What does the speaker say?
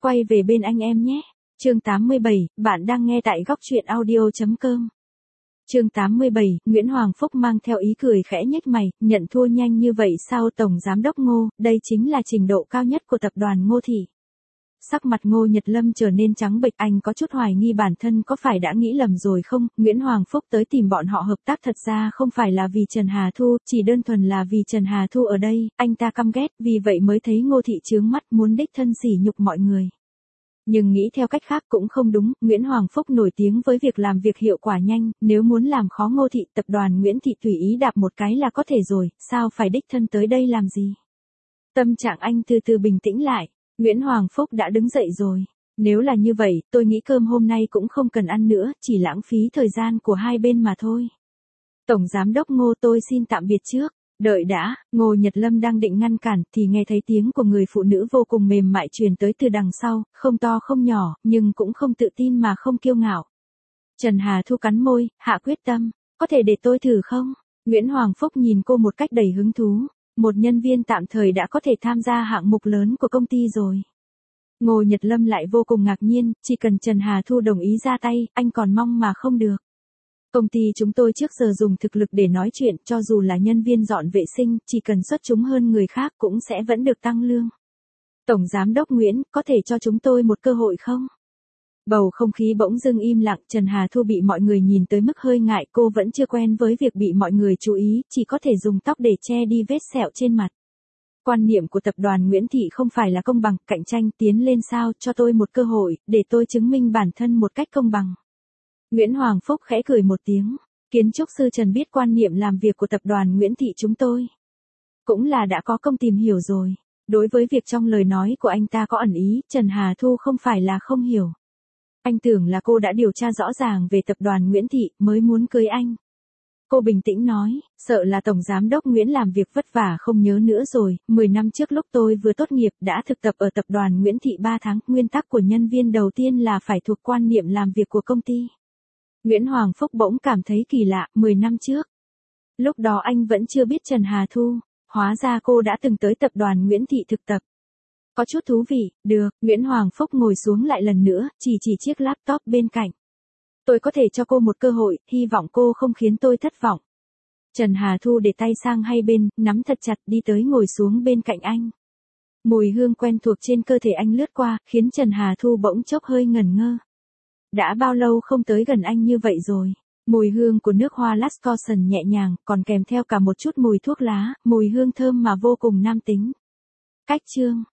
Quay về bên anh em nhé. Chương 87, bạn đang nghe tại góc truyện audio.com. Chương 87, Nguyễn Hoàng Phúc mang theo ý cười khẽ nhếch mày, nhận thua nhanh như vậy sao Tổng Giám đốc Ngô, đây chính là trình độ cao nhất của tập đoàn Ngô Thị. Sắc mặt Ngô Nhật Lâm trở nên trắng bệch, anh có chút hoài nghi bản thân có phải đã nghĩ lầm rồi không, Nguyễn Hoàng Phúc tới tìm bọn họ hợp tác thật ra không phải là vì Trần Hà Thu, chỉ đơn thuần là vì Trần Hà Thu ở đây, anh ta căm ghét, vì vậy mới thấy Ngô Thị chướng mắt muốn đích thân sỉ nhục mọi người. Nhưng nghĩ theo cách khác cũng không đúng, Nguyễn Hoàng Phúc nổi tiếng với việc làm việc hiệu quả nhanh, nếu muốn làm khó Ngô Thị, tập đoàn Nguyễn Thị tùy ý đạp một cái là có thể rồi, sao phải đích thân tới đây làm gì? Tâm trạng anh từ từ bình tĩnh lại, Nguyễn Hoàng Phúc đã đứng dậy rồi. Nếu là như vậy, tôi nghĩ cơm hôm nay cũng không cần ăn nữa, chỉ lãng phí thời gian của hai bên mà thôi. Tổng Giám đốc Ngô, tôi xin tạm biệt trước. Đợi đã, Ngô Nhật Lâm đang định ngăn cản thì nghe thấy tiếng của người phụ nữ vô cùng mềm mại truyền tới từ đằng sau, không to không nhỏ, nhưng cũng không tự tin mà không kiêu ngạo. Trần Hà Thu cắn môi, hạ quyết tâm, có thể để tôi thử không? Nguyễn Hoàng Phúc nhìn cô một cách đầy hứng thú, một nhân viên tạm thời đã có thể tham gia hạng mục lớn của công ty rồi. Ngô Nhật Lâm lại vô cùng ngạc nhiên, chỉ cần Trần Hà Thu đồng ý ra tay, anh còn mong mà không được. Công ty chúng tôi trước giờ dùng thực lực để nói chuyện, cho dù là nhân viên dọn vệ sinh, chỉ cần xuất chúng hơn người khác cũng sẽ vẫn được tăng lương. Tổng Giám đốc Nguyễn, có thể cho chúng tôi một cơ hội không? Bầu không khí bỗng dưng im lặng, Trần Hà Thu bị mọi người nhìn tới mức hơi ngại, cô vẫn chưa quen với việc bị mọi người chú ý, chỉ có thể dùng tóc để che đi vết sẹo trên mặt. Quan niệm của tập đoàn Nguyễn Thị không phải là công bằng, cạnh tranh tiến lên sao, cho tôi một cơ hội, để tôi chứng minh bản thân một cách công bằng. Nguyễn Hoàng Phúc khẽ cười một tiếng, kiến trúc sư Trần biết quan niệm làm việc của tập đoàn Nguyễn Thị chúng tôi. Cũng là đã có công tìm hiểu rồi. Đối với việc trong lời nói của anh ta có ẩn ý, Trần Hà Thu không phải là không hiểu. Anh tưởng là cô đã điều tra rõ ràng về tập đoàn Nguyễn Thị mới muốn cưới anh. Cô bình tĩnh nói, sợ là Tổng Giám đốc Nguyễn làm việc vất vả không nhớ nữa rồi, 10 năm trước lúc tôi vừa tốt nghiệp đã thực tập ở tập đoàn Nguyễn Thị 3 tháng, nguyên tắc của nhân viên đầu tiên là phải thuộc quan niệm làm việc của công ty. Nguyễn Hoàng Phúc bỗng cảm thấy kỳ lạ, 10 năm trước. Lúc đó anh vẫn chưa biết Trần Hà Thu, hóa ra cô đã từng tới tập đoàn Nguyễn Thị thực tập. Có chút thú vị, được, Nguyễn Hoàng Phúc ngồi xuống lại lần nữa, chỉ chiếc laptop bên cạnh. Tôi có thể cho cô một cơ hội, hy vọng cô không khiến tôi thất vọng. Trần Hà Thu để tay sang hai bên, nắm thật chặt đi tới ngồi xuống bên cạnh anh. Mùi hương quen thuộc trên cơ thể anh lướt qua, khiến Trần Hà Thu bỗng chốc hơi ngẩn ngơ. Đã bao lâu không tới gần anh như vậy rồi? Mùi hương của nước hoa Last Caution nhẹ nhàng, còn kèm theo cả một chút mùi thuốc lá, mùi hương thơm mà vô cùng nam tính. Cách chương,